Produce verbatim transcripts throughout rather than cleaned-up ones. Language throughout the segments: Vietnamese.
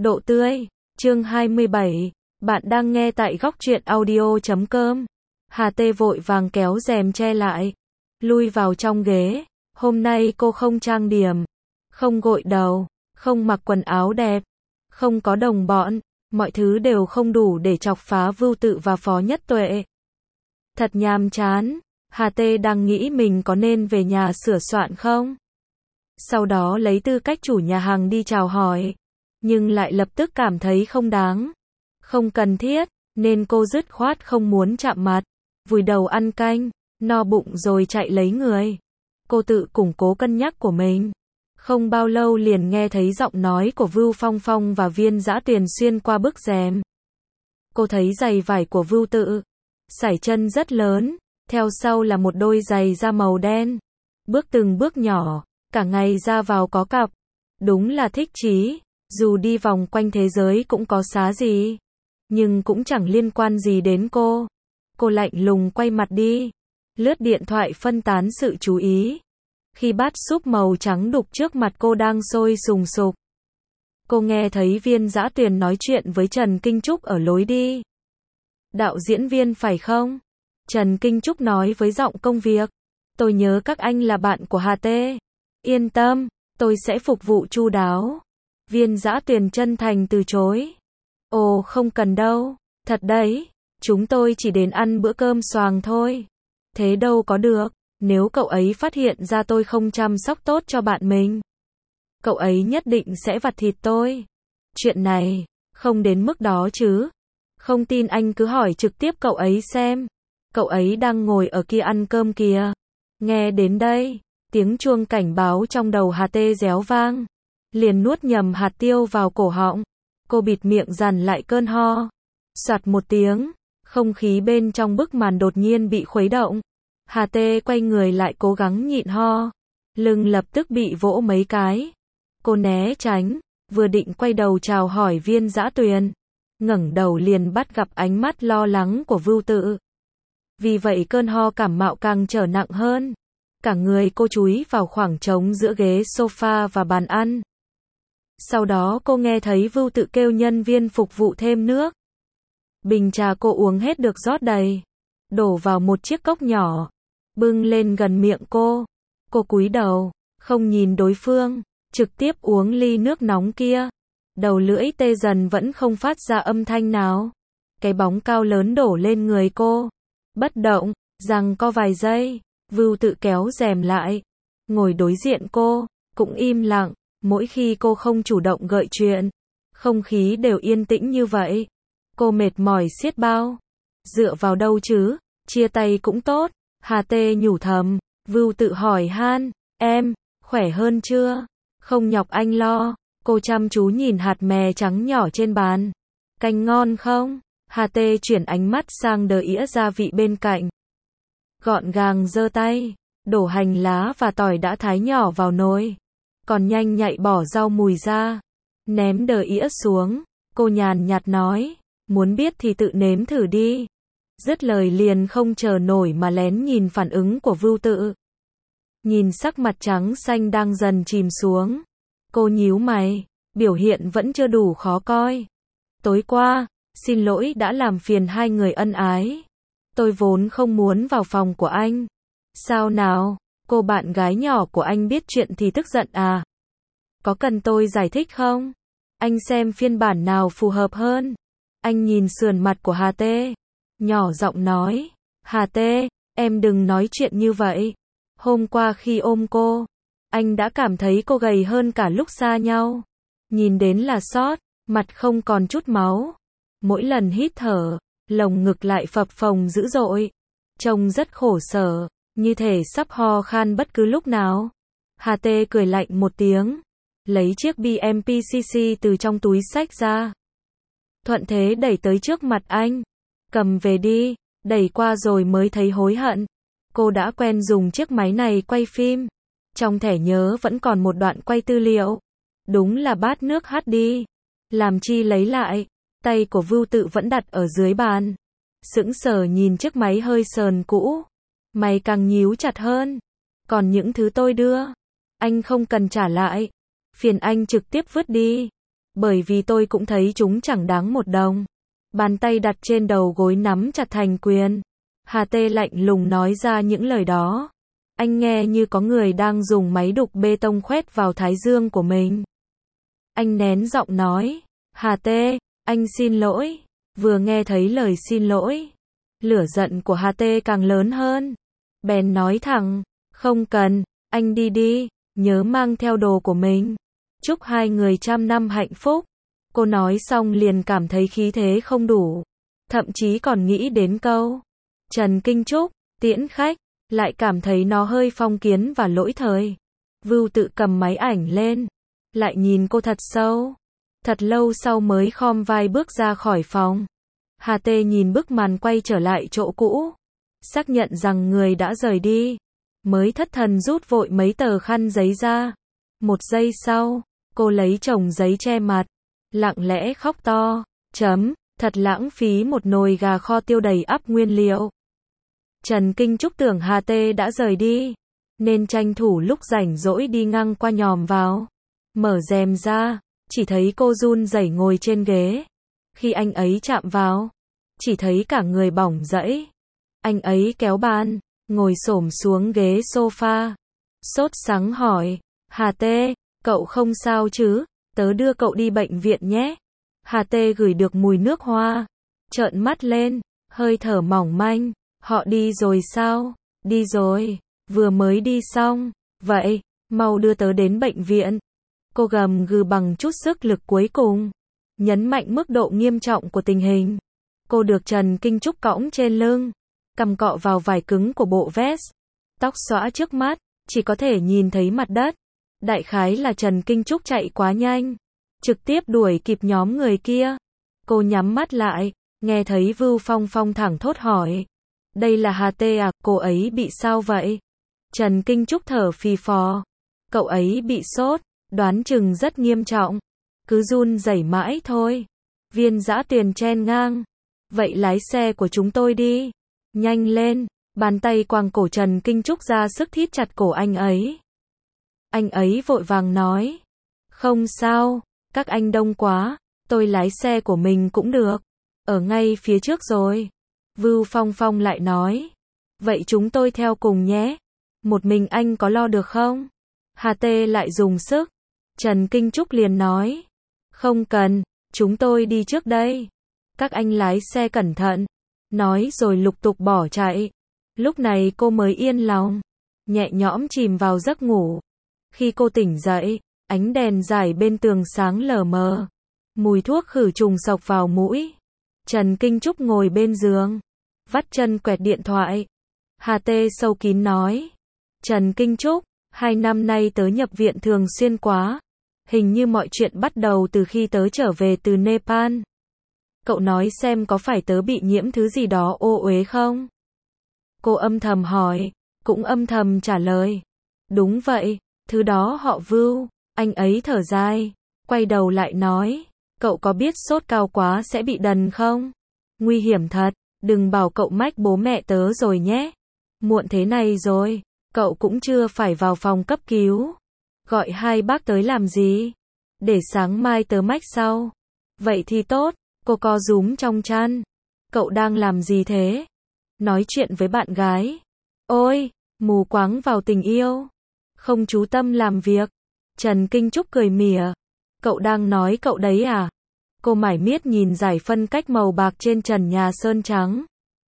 Độ tươi, chương hai mươi bảy, bạn đang nghe tại góc truyện audio chấm com. Hà Tê vội vàng kéo rèm che lại, lui vào trong ghế. Hôm nay cô không trang điểm, không gội đầu, không mặc quần áo đẹp, không có đồng bọn, mọi thứ đều không đủ để chọc phá Vưu Tự và Phó Nhất Tuệ. Thật nhàm chán, Hà Tê đang nghĩ mình có nên về nhà sửa soạn không? Sau đó lấy tư cách chủ nhà hàng đi chào hỏi, nhưng lại lập tức cảm thấy không đáng, không cần thiết, nên cô dứt khoát không muốn chạm mặt, vùi đầu ăn canh, no bụng rồi chạy lấy người. Cô tự củng cố cân nhắc của mình. Không bao lâu liền nghe thấy giọng nói của Vưu Phong Phong và Viên Dã Tuyền xuyên qua bức rèm. Cô thấy giày vải của Vưu Tự, sải chân rất lớn, theo sau là một đôi giày da màu đen. Bước từng bước nhỏ, cả ngày ra vào có cặp. Đúng là thích chí, dù đi vòng quanh thế giới cũng có xá gì, nhưng cũng chẳng liên quan gì đến cô. Cô lạnh lùng quay mặt đi, lướt điện thoại phân tán sự chú ý. Khi bát súp màu trắng đục trước mặt cô đang sôi sùng sục, cô nghe thấy Viên Dã Tuyền nói chuyện với Trần Kinh Trúc ở lối đi. Đạo diễn Viên phải không? Trần Kinh Trúc nói với giọng công việc. Tôi nhớ các anh là bạn của Hà Tê. Yên tâm, tôi sẽ phục vụ chu đáo. Viên Dã Tuyền chân thành từ chối. Ồ, không cần đâu, thật đấy, chúng tôi chỉ đến ăn bữa cơm xoàng thôi. Thế đâu có được, nếu cậu ấy phát hiện ra tôi không chăm sóc tốt cho bạn mình, cậu ấy nhất định sẽ vặt thịt tôi. Chuyện này, không đến mức đó chứ. Không tin anh cứ hỏi trực tiếp cậu ấy xem. Cậu ấy đang ngồi ở kia ăn cơm kìa. Nghe đến đây, tiếng chuông cảnh báo trong đầu Hà Tê réo vang, liền nuốt nhầm hạt tiêu vào cổ họng. Cô bịt miệng dằn lại cơn ho. Soạt một tiếng, không khí bên trong bức màn đột nhiên bị khuấy động. Hà Tê quay người lại cố gắng nhịn ho, lưng lập tức bị vỗ mấy cái. Cô né tránh, vừa định quay đầu chào hỏi Viên Dã Tuyền, ngẩng đầu liền bắt gặp ánh mắt lo lắng của Vưu Tự. Vì vậy cơn ho cảm mạo càng trở nặng hơn. Cả người cô chúi vào khoảng trống giữa ghế sofa và bàn ăn. Sau đó cô nghe thấy Vưu Tự kêu nhân viên phục vụ thêm nước. Bình trà cô uống hết được rót đầy, đổ vào một chiếc cốc nhỏ, bưng lên gần miệng cô. Cô cúi đầu, không nhìn đối phương, trực tiếp uống ly nước nóng kia. Đầu lưỡi tê dần vẫn không phát ra âm thanh nào. Cái bóng cao lớn đổ lên người cô. Bất động, giằng co vài giây, Vưu Tự kéo rèm lại, ngồi đối diện cô, cũng im lặng. Mỗi khi cô không chủ động gợi chuyện, không khí đều yên tĩnh như vậy. Cô mệt mỏi xiết bao. Dựa vào đâu chứ, chia tay cũng tốt. Hà Tê nhủ thầm. Vưu Tự hỏi han, em, khỏe hơn chưa? Không nhọc anh lo. Cô chăm chú nhìn hạt mè trắng nhỏ trên bàn. Canh ngon không? Hà Tê chuyển ánh mắt sang đờ ĩa gia vị bên cạnh. Gọn gàng giơ tay, đổ hành lá và tỏi đã thái nhỏ vào nồi. Còn nhanh nhạy bỏ rau mùi ra, ném đờ ĩa xuống. Cô nhàn nhạt nói, muốn biết thì tự nếm thử đi. Dứt lời liền không chờ nổi mà lén nhìn phản ứng của Vưu Tự. Nhìn sắc mặt trắng xanh đang dần chìm xuống, cô nhíu mày, biểu hiện vẫn chưa đủ khó coi. Tối qua, xin lỗi đã làm phiền hai người ân ái. Tôi vốn không muốn vào phòng của anh. Sao nào, cô bạn gái nhỏ của anh biết chuyện thì tức giận à? Có cần tôi giải thích không? Anh xem phiên bản nào phù hợp hơn. Anh nhìn sườn mặt của Hà Tê, nhỏ giọng nói, Hà Tê, em đừng nói chuyện như vậy. Hôm qua khi ôm cô, anh đã cảm thấy cô gầy hơn cả lúc xa nhau. Nhìn đến là xót, mặt không còn chút máu. Mỗi lần hít thở, lồng ngực lại phập phồng dữ dội. Trông rất khổ sở, như thể sắp ho khan bất cứ lúc nào. Hà Tê cười lạnh một tiếng, lấy chiếc bê em pê xê xê từ trong túi xách ra. Thuận thế đẩy tới trước mặt anh. Cầm về đi, đẩy qua rồi mới thấy hối hận. Cô đã quen dùng chiếc máy này quay phim. Trong thẻ nhớ vẫn còn một đoạn quay tư liệu. Đúng là bát nước hát đi. Làm chi lấy lại. Tay của Vưu Tự vẫn đặt ở dưới bàn. Sững sờ nhìn chiếc máy hơi sờn cũ. Mày càng nhíu chặt hơn. Còn những thứ tôi đưa, anh không cần trả lại. Phiền anh trực tiếp vứt đi. bởi vì tôi cũng thấy chúng chẳng đáng một đồng. Bàn tay đặt trên đầu gối nắm chặt thành quyền. Hà Tê lạnh lùng nói ra những lời đó. Anh nghe như có người đang dùng máy đục bê tông khoét vào thái dương của mình. Anh nén giọng nói, Hà Tê, anh xin lỗi. Vừa nghe thấy lời xin lỗi, lửa giận của Hà Tê càng lớn hơn. Bèn nói thẳng, không cần, anh đi đi, nhớ mang theo đồ của mình. Chúc hai người trăm năm hạnh phúc. Cô nói xong liền cảm thấy khí thế không đủ. Thậm chí còn nghĩ đến câu Trần Kinh Trúc, tiễn khách, lại cảm thấy nó hơi phong kiến và lỗi thời. Vưu Tự cầm máy ảnh lên, lại nhìn cô thật sâu. Thật lâu sau mới khom vai bước ra khỏi phòng. Hà Tê nhìn bức màn quay trở lại chỗ cũ. Xác nhận rằng người đã rời đi. Mới thất thần rút vội mấy tờ khăn giấy ra. Một giây sau, cô lấy chồng giấy che mặt. Lặng lẽ khóc to. Chấm, thật lãng phí một nồi gà kho tiêu đầy ắp nguyên liệu. Trần Kinh Trúc tưởng Hà Tê đã rời đi. Nên tranh thủ lúc rảnh rỗi đi ngang qua nhòm vào. Mở rèm ra, chỉ thấy cô run rẩy ngồi trên ghế. Khi anh ấy chạm vào, chỉ thấy cả người bỏng rẫy. Anh ấy kéo bàn, ngồi xổm xuống ghế sofa. Sốt sắng hỏi, Hà Tê, cậu không sao chứ? Tớ đưa cậu đi bệnh viện nhé. Hà Tê gửi được mùi nước hoa. Trợn mắt lên, hơi thở mỏng manh. Họ đi rồi sao? Đi rồi, vừa mới đi xong. Vậy, mau đưa tớ đến bệnh viện. Cô gầm gừ bằng chút sức lực cuối cùng. Nhấn mạnh mức độ nghiêm trọng của tình hình. Cô được Trần Kinh Trúc cõng trên lưng. Cằm cọ vào vải cứng của bộ vest. Tóc xõa trước mắt, chỉ có thể nhìn thấy mặt đất. Đại khái là Trần Kinh Trúc chạy quá nhanh. Trực tiếp đuổi kịp nhóm người kia. Cô nhắm mắt lại, nghe thấy Vưu Phong Phong thẳng thốt hỏi. Đây là Hà Tê à, cô ấy bị sao vậy? Trần Kinh Trúc thở phì phò. Cậu ấy bị sốt, đoán chừng rất nghiêm trọng. Cứ run rẩy mãi thôi. Viên Dã Tuyền chen ngang. Vậy lái xe của chúng tôi đi. Nhanh lên. Bàn tay quàng cổ Trần Kinh Trúc ra sức thít chặt cổ anh ấy. Anh ấy vội vàng nói. Không sao, các anh đông quá. Tôi lái xe của mình cũng được. Ở ngay phía trước rồi. Vưu Phong Phong lại nói. Vậy chúng tôi theo cùng nhé. Một mình anh có lo được không? Hà Tê lại dùng sức. Trần Kinh Trúc liền nói. Không cần, chúng tôi đi trước đây. Các anh lái xe cẩn thận. Nói rồi lục tục bỏ chạy. Lúc này cô mới yên lòng. Nhẹ nhõm chìm vào giấc ngủ. Khi cô tỉnh dậy, ánh đèn rải bên tường sáng lờ mờ. Mùi thuốc khử trùng xộc vào mũi. Trần Kinh Trúc ngồi bên giường. Vắt chân quẹt điện thoại. Hà Tê sâu kín nói. Trần Kinh Trúc, hai năm nay tớ nhập viện thường xuyên quá. Hình như mọi chuyện bắt đầu từ khi tớ trở về từ Nepal. Cậu nói xem có phải tớ bị nhiễm thứ gì đó ô uế không? Cô âm thầm hỏi, cũng âm thầm trả lời. Đúng vậy, thứ đó họ Vưu. Anh ấy thở dài, quay đầu lại nói. Cậu có biết sốt cao quá sẽ bị đần không? Nguy hiểm thật, đừng bảo cậu mách bố mẹ tớ rồi nhé. Muộn thế này rồi, cậu cũng chưa phải vào phòng cấp cứu. Gọi hai bác tới làm gì? Để sáng mai tớ mách sau. Vậy thì tốt, cô co rúm trong chăn. Cậu đang làm gì thế? Nói chuyện với bạn gái. Ôi, mù quáng vào tình yêu. Không chú tâm làm việc. Trần Kinh Trúc cười mỉa. Cậu đang nói cậu đấy à? Cô mải miết nhìn dải phân cách màu bạc trên trần nhà sơn trắng.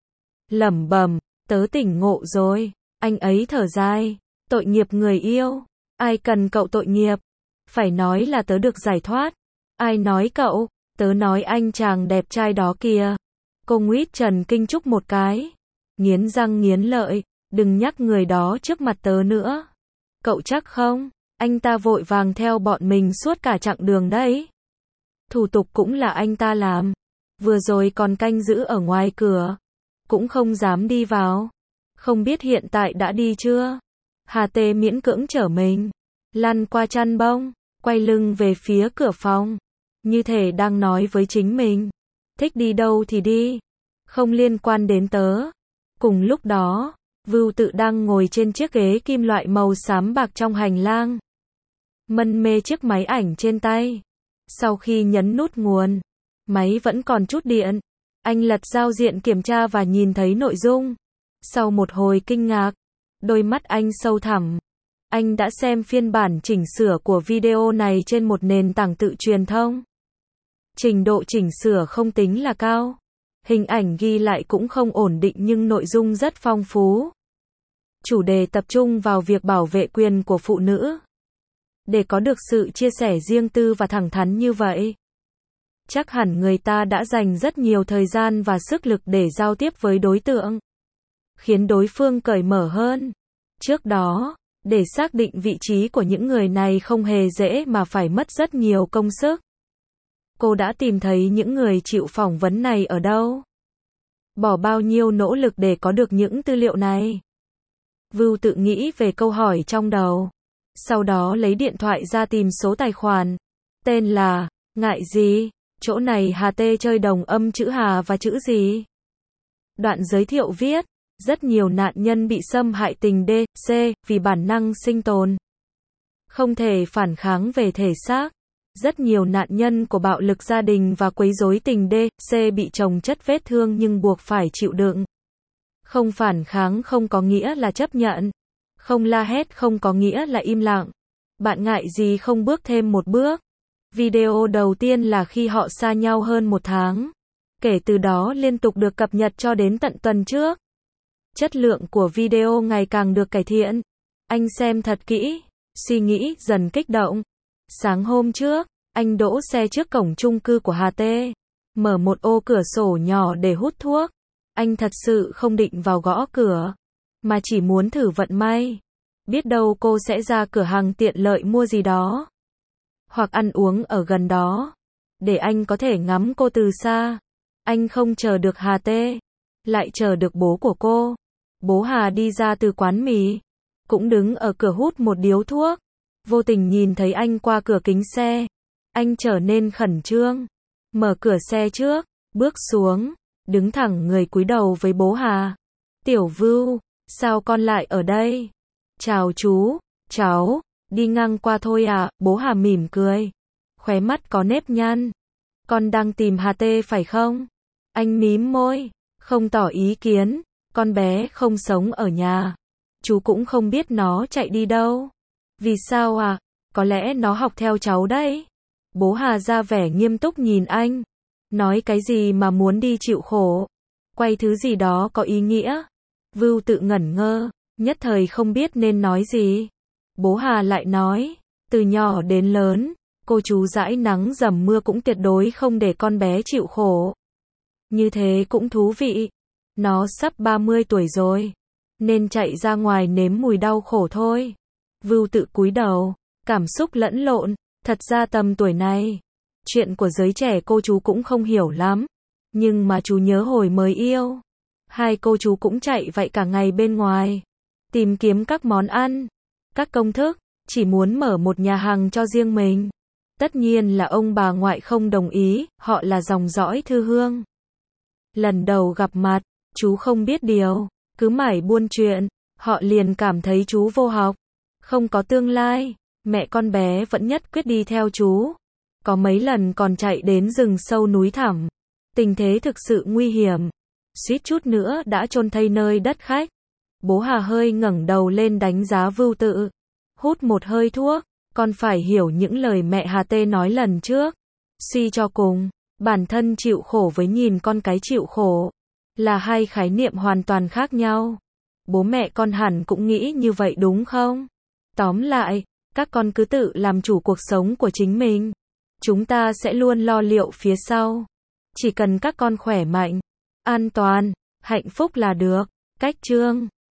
Lẩm bẩm, tớ tỉnh ngộ rồi. Anh ấy thở dài. Tội nghiệp người yêu. Ai cần cậu tội nghiệp? Phải nói là tớ được giải thoát. Ai nói cậu? Tớ nói anh chàng đẹp trai đó kìa. Cô nguýt Trần Kinh Trúc một cái. Nghiến răng nghiến lợi. Đừng nhắc người đó trước mặt tớ nữa. Cậu chắc không? Anh ta vội vàng theo bọn mình suốt cả chặng đường đấy. Thủ tục cũng là anh ta làm. Vừa rồi còn canh giữ ở ngoài cửa. Cũng không dám đi vào. Không biết hiện tại đã đi chưa? Hà Tê miễn cưỡng trở mình. Lăn qua chăn bông. Quay lưng về phía cửa phòng. Như thể đang nói với chính mình. Thích đi đâu thì đi. Không liên quan đến tớ. Cùng lúc đó, Vưu Tự đang ngồi trên chiếc ghế kim loại màu xám bạc trong hành lang. Mân mê chiếc máy ảnh trên tay. Sau khi nhấn nút nguồn, máy vẫn còn chút điện. Anh lật giao diện kiểm tra và nhìn thấy nội dung. Sau một hồi kinh ngạc, đôi mắt anh sâu thẳm. Anh đã xem phiên bản chỉnh sửa của video này trên một nền tảng tự truyền thông. Trình độ chỉnh sửa không tính là cao. Hình ảnh ghi lại cũng không ổn định nhưng nội dung rất phong phú. Chủ đề tập trung vào việc bảo vệ quyền của phụ nữ. Để có được sự chia sẻ riêng tư và thẳng thắn như vậy, chắc hẳn người ta đã dành rất nhiều thời gian và sức lực để giao tiếp với đối tượng, khiến đối phương cởi mở hơn. Trước đó, để xác định vị trí của những người này không hề dễ mà phải mất rất nhiều công sức. Cô đã tìm thấy những người chịu phỏng vấn này ở đâu? Bỏ bao nhiêu nỗ lực để có được những tư liệu này? Vưu tự nghĩ về câu hỏi trong đầu. Sau đó lấy điện thoại ra tìm số tài khoản. Tên là, ngại gì? Chỗ này Hà Tê chơi đồng âm chữ Hà và chữ gì? Đoạn giới thiệu viết, rất nhiều nạn nhân bị xâm hại tình D, C, vì bản năng sinh tồn. Không thể phản kháng về thể xác. Rất nhiều nạn nhân của bạo lực gia đình và quấy rối tình D, C bị chồng chất vết thương nhưng buộc phải chịu đựng. Không phản kháng không có nghĩa là chấp nhận. Không la hét không có nghĩa là im lặng. Bạn ngại gì không bước thêm một bước? Video đầu tiên là khi họ xa nhau hơn một tháng. Kể từ đó liên tục được cập nhật cho đến tận tuần trước. Chất lượng của video ngày càng được cải thiện. Anh xem thật kỹ, suy nghĩ dần kích động. Sáng hôm trước, anh đỗ xe trước cổng chung cư của Hà Tê. Mở một ô cửa sổ nhỏ để hút thuốc. Anh thật sự không định vào gõ cửa, mà chỉ muốn thử vận may. Biết đâu cô sẽ ra cửa hàng tiện lợi mua gì đó. Hoặc ăn uống ở gần đó. Để anh có thể ngắm cô từ xa. Anh không chờ được Hà Tê, lại chờ được bố của cô. Bố Hà đi ra từ quán mì, cũng đứng ở cửa hút một điếu thuốc. Vô tình nhìn thấy anh qua cửa kính xe. Anh trở nên khẩn trương. Mở cửa xe trước, bước xuống, đứng thẳng người cúi đầu với bố Hà. Tiểu Vưu, sao con lại ở đây? Chào chú, cháu, đi ngang qua thôi à, bố Hà mỉm cười. Khóe mắt có nếp nhăn. Con đang tìm Hà Tê phải không? Anh mím môi, không tỏ ý kiến. Con bé không sống ở nhà. Chú cũng không biết nó chạy đi đâu. Vì sao à? Có lẽ nó học theo cháu đấy. Bố Hà ra vẻ nghiêm túc nhìn anh. Nói cái gì mà muốn đi chịu khổ? Quay thứ gì đó có ý nghĩa? Vưu tự ngẩn ngơ, nhất thời không biết nên nói gì. Bố Hà lại nói, từ nhỏ đến lớn, cô chú dãi nắng dầm mưa cũng tuyệt đối không để con bé chịu khổ. Như thế cũng thú vị. Nó sắp ba mươi tuổi rồi, nên chạy ra ngoài nếm mùi đau khổ thôi. Vưu tự cúi đầu, cảm xúc lẫn lộn. Thật ra tầm tuổi này, chuyện của giới trẻ cô chú cũng không hiểu lắm. Nhưng mà chú nhớ hồi mới yêu, hai cô chú cũng chạy vậy cả ngày bên ngoài, tìm kiếm các món ăn, các công thức, chỉ muốn mở một nhà hàng cho riêng mình. Tất nhiên là ông bà ngoại không đồng ý, họ là dòng dõi Thư Hương. Lần đầu gặp mặt, chú không biết điều, cứ mải buôn chuyện, họ liền cảm thấy chú vô học, không có tương lai. Mẹ con bé vẫn nhất quyết đi theo chú. Có mấy lần còn chạy đến rừng sâu núi thẳm. Tình thế thực sự nguy hiểm. Suýt chút nữa đã chôn thây nơi đất khách. Bố Hà hơi ngẩng đầu lên đánh giá Vưu Tự. Hút một hơi thuốc. Con phải hiểu những lời mẹ Hà Tê nói lần trước. Suy cho cùng, bản thân chịu khổ với nhìn con cái chịu khổ là hai khái niệm hoàn toàn khác nhau. Bố mẹ con hẳn cũng nghĩ như vậy đúng không? Tóm lại, các con cứ tự làm chủ cuộc sống của chính mình. Chúng ta sẽ luôn lo liệu phía sau. Chỉ cần các con khỏe mạnh, an toàn, hạnh phúc là được. Cách chương